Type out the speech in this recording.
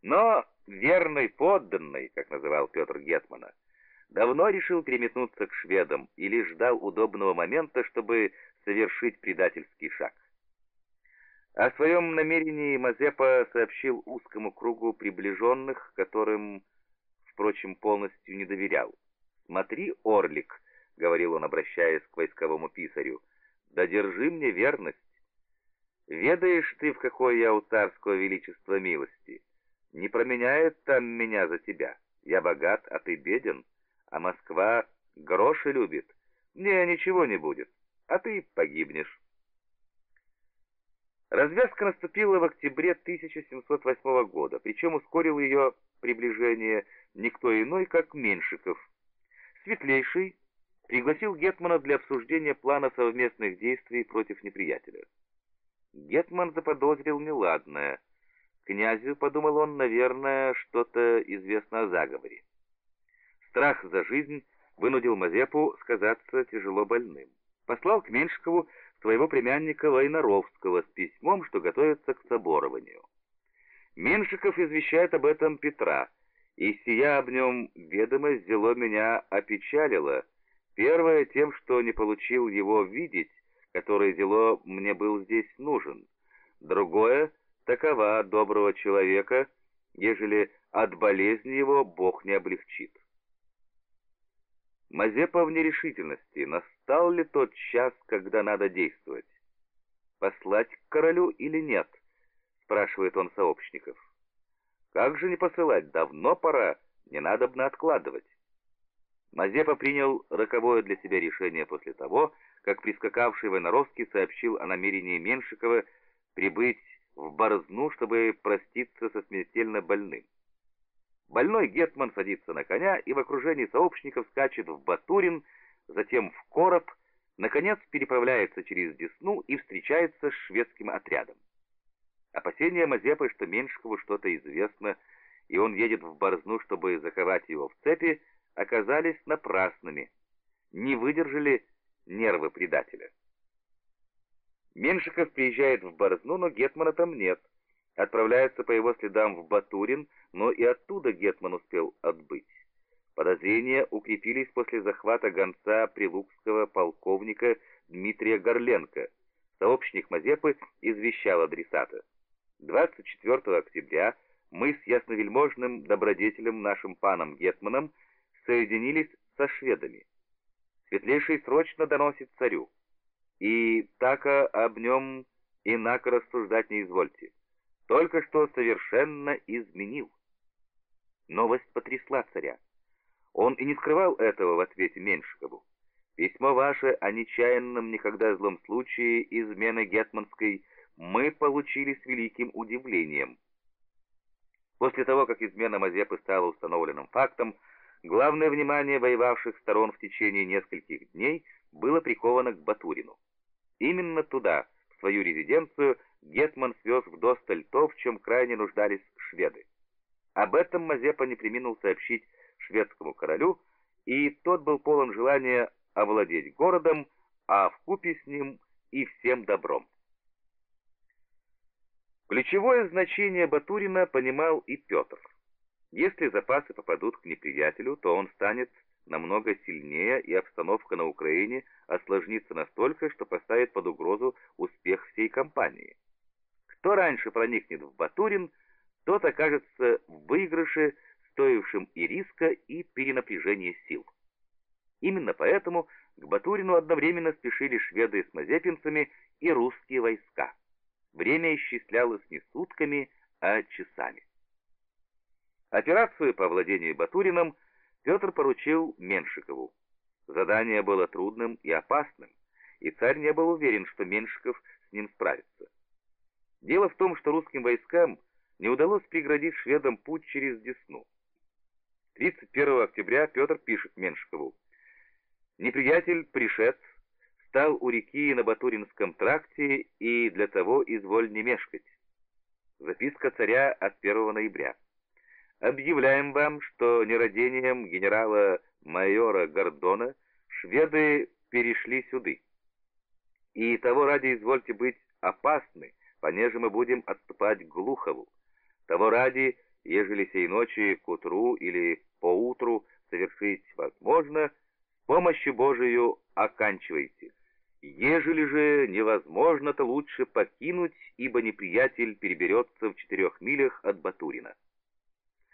Но верный подданный, как называл Петр гетмана, давно решил переметнуться к шведам и лишь ждал удобного момента, чтобы совершить предательский шаг. О своем намерении Мазепа сообщил узкому кругу приближенных, которым, впрочем, полностью не доверял. «Смотри, Орлик», — говорил он, обращаясь к войсковому писарю, — «да держи мне верность. Ведаешь ты, в какой я у царского величества милости? Не променяет там меня за тебя. Я богат, а ты беден, а Москва гроши любит. Мне ничего не будет, а ты погибнешь». Развязка наступила в октябре 1708 года, причем ускорил ее приближение никто иной, как Меньшиков. Светлейший пригласил гетмана для обсуждения плана совместных действий против неприятеля. Гетман заподозрил неладное. Князю, подумал он, наверное, что-то известно о заговоре. Страх за жизнь вынудил Мазепу сказаться тяжело больным. Послал к Меньшикову своего племянника Войнаровского с письмом, что готовится к соборованию. Меньшиков извещает об этом Петра, и сия об нем ведомость зело меня опечалила. Первое тем, что не получил его видеть, который зело мне был здесь нужен. Другое, такова доброго человека, ежели от болезни его Бог не облегчит. Мазепа в нерешительности. Настал ли тот час, когда надо действовать? «Послать к королю или нет?» — спрашивает он сообщников. «Как же не посылать? Давно пора, не надобно откладывать». Мазепа принял роковое для себя решение после того, как прискакавший Войнаровский сообщил о намерении Меньшикова прибыть в Борзну, чтобы проститься со смертельно больным. Больной гетман садится на коня и в окружении сообщников скачет в Батурин, затем в Короб, наконец переправляется через Десну и встречается с шведским отрядом. Опасения Мазепы, что Меньшикову что-то известно, и он едет в Борзну, чтобы заковать его в цепи, оказались напрасными, не выдержали нервы предателя. Меньшиков приезжает в Борзну, но гетмана там нет. Отправляется по его следам в Батурин, но и оттуда гетман успел отбыть. Подозрения укрепились после захвата гонца прилукского полковника Дмитрия Горленко. Сообщник Мазепы извещал адресата: 24 октября мы с ясновельможным добродетелем нашим паном гетманом соединились со шведами. Светлейший срочно доносит царю, и тако об нем инако рассуждать не извольте. Только что совершенно изменил. Новость потрясла царя. Он и не скрывал этого в ответе Меньшикову. Письмо ваше о нечаянном никогда злом случае измены гетманской мы получили с великим удивлением. После того, как измена Мазепы стала установленным фактом, главное внимание воевавших сторон в течение нескольких дней было приковано к Батурину. Именно туда, в свою резиденцию, гетман свез вдосталь то, в чем крайне нуждались шведы. Об этом Мазепа не преминул сообщить шведскому королю, и тот был полон желания овладеть городом, а вкупе с ним и всем добром. Ключевое значение Батурина понимал и Петр. Если запасы попадут к неприятелю, то он станет намного сильнее, и обстановка на Украине осложнится настолько, что поставит под угрозу успех всей кампании. Кто раньше проникнет в Батурин, тот окажется в выигрыше, стоившем и риска, и перенапряжения сил. Именно поэтому к Батурину одновременно спешили шведы с мазепинцами и русские войска. Время исчислялось не сутками, а часами. Операцию по владению Батурином Петр поручил Меньшикову. Задание было трудным и опасным, и царь не был уверен, что Меньшиков с ним справится. Дело в том, что русским войскам не удалось преградить шведам путь через Десну. 31 октября Петр пишет Меньшикову: «Неприятель пришед, стал у реки на Батуринском тракте, и для того изволь не мешкать». Записка царя от 1 ноября. «Объявляем вам, что нерадением генерала-майора Гордона шведы перешли сюды. И того ради извольте быть опасны, понеже мы будем отступать к Глухову. Того ради ежели сей ночи к утру или поутру совершить возможно, с помощью Божию оканчивайте. Ежели же невозможно, то лучше покинуть, ибо неприятель переберется в 4 милях от Батурина.